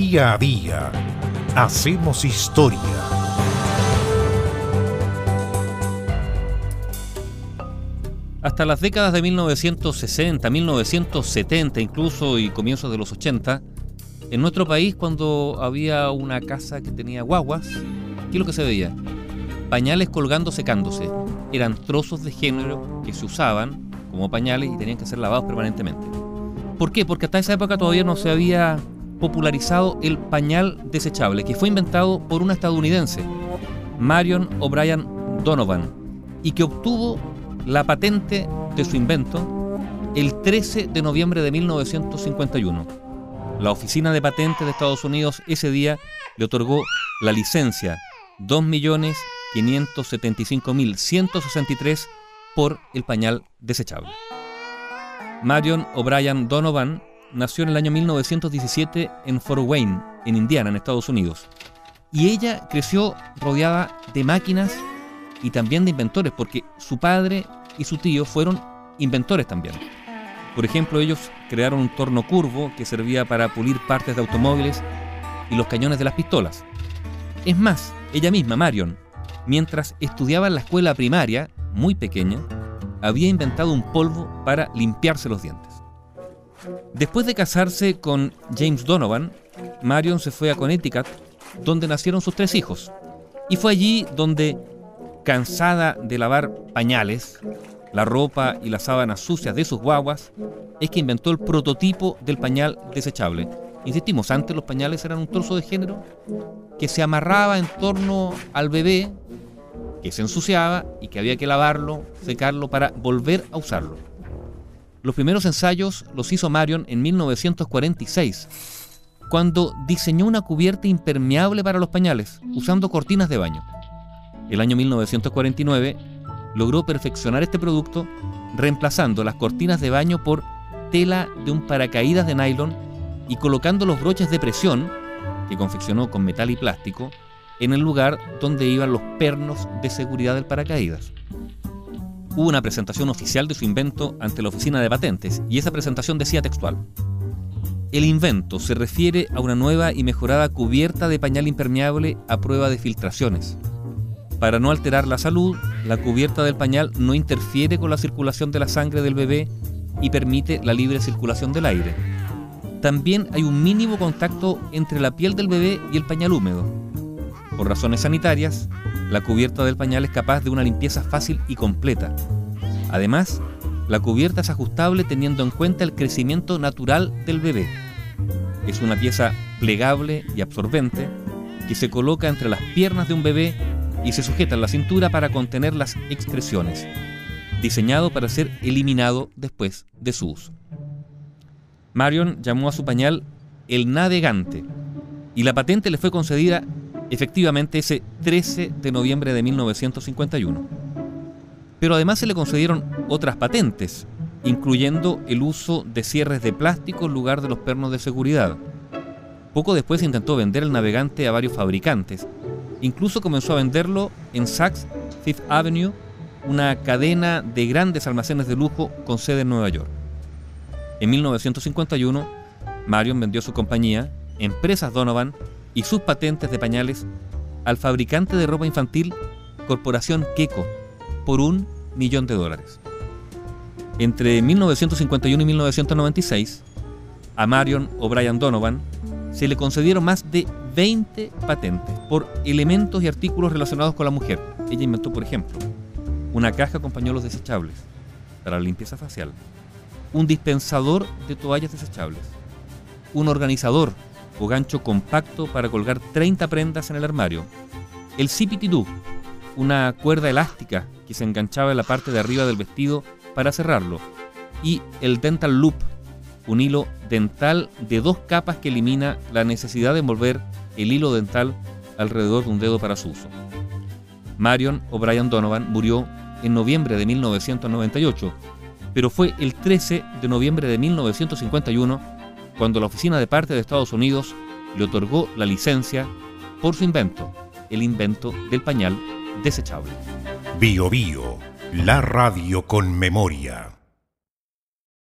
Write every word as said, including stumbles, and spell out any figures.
Día a día hacemos historia. Hasta las décadas de mil novecientos sesenta, mil novecientos setenta incluso y comienzos de los ochenta, en nuestro país, cuando había una casa que tenía guaguas, ¿qué es lo que se veía? Pañales colgando secándose. Eran trozos de género que se usaban como pañales y tenían que ser lavados permanentemente. ¿Por qué? Porque hasta esa época todavía no se había popularizado el pañal desechable, que fue inventado por una estadounidense, Marion O'Brien Donovan, y que obtuvo la patente de su invento el trece de noviembre de mil novecientos cincuenta y uno. La Oficina de Patentes de Estados Unidos ese día le otorgó la licencia dos millones quinientos setenta y cinco mil ciento sesenta y tres por el pañal desechable. Marion O'Brien Donovan nació en el año mil novecientos diecisiete en Fort Wayne, en Indiana, en Estados Unidos. Y ella creció rodeada de máquinas y también de inventores, porque su padre y su tío fueron inventores también. Por ejemplo, ellos crearon un torno curvo que servía para pulir partes de automóviles y los cañones de las pistolas. Es más, ella misma, Marion, mientras estudiaba en la escuela primaria, muy pequeña, había inventado un polvo para limpiarse los dientes. Después de casarse con James Donovan, Marion se fue a Connecticut, donde nacieron sus tres hijos. Y fue allí donde, cansada de lavar pañales, la ropa y las sábanas sucias de sus guaguas, es que inventó el prototipo del pañal desechable. Insistimos, antes los pañales eran un trozo de género que se amarraba en torno al bebé, que se ensuciaba y que había que lavarlo, secarlo para volver a usarlo. Los primeros ensayos los hizo Marion en mil novecientos cuarenta y seis, cuando diseñó una cubierta impermeable para los pañales, usando cortinas de baño. El año mil novecientos cuarenta y nueve logró perfeccionar este producto, reemplazando las cortinas de baño por tela de un paracaídas de nylon y colocando los broches de presión, que confeccionó con metal y plástico, en el lugar donde iban los pernos de seguridad del paracaídas. Hubo una presentación oficial de su invento ante la Oficina de Patentes, y esa presentación decía textual: el invento se refiere a una nueva y mejorada cubierta de pañal impermeable a prueba de filtraciones. Para no alterar la salud, la cubierta del pañal no interfiere con la circulación de la sangre del bebé y permite la libre circulación del aire. También hay un mínimo contacto entre la piel del bebé y el pañal húmedo. Por razones sanitarias, la cubierta del pañal es capaz de una limpieza fácil y completa. Además, la cubierta es ajustable teniendo en cuenta el crecimiento natural del bebé. Es una pieza plegable y absorbente que se coloca entre las piernas de un bebé y se sujeta en la cintura para contener las excreciones, diseñado para ser eliminado después de su uso. Marion llamó a su pañal el Navegante, y la patente le fue concedida efectivamente ese trece de noviembre de mil novecientos cincuenta y uno. Pero además se le concedieron otras patentes, incluyendo el uso de cierres de plástico en lugar de los pernos de seguridad. Poco después intentó vender el Navegante a varios fabricantes. Incluso comenzó a venderlo en Saks Fifth Avenue, una cadena de grandes almacenes de lujo con sede en Nueva York. En mil novecientos cincuenta y uno, Marion vendió su compañía, Empresas Donovan, y sus patentes de pañales al fabricante de ropa infantil Corporación Keko por un millón de dólares. Entre mil novecientos cincuenta y uno y mil novecientos noventa y seis, a Marion O'Brien Donovan se le concedieron más de veinte patentes por elementos y artículos relacionados con la mujer. Ella inventó, por ejemplo, una caja con pañuelos desechables para la limpieza facial, un dispensador de toallas desechables, un organizador o gancho compacto para colgar treinta prendas en el armario, el Zippity-Doo, una cuerda elástica que se enganchaba en la parte de arriba del vestido para cerrarlo, y el Dental Loop, un hilo dental de dos capas que elimina la necesidad de envolver el hilo dental alrededor de un dedo para su uso. Marion O'Brien Donovan murió en noviembre de mil novecientos noventa y ocho, pero fue el trece de noviembre de mil novecientos cincuenta y uno cuando la Oficina de Patentes de Estados Unidos le otorgó la licencia por su invento, el invento del pañal desechable. Bio Bio, la radio con memoria.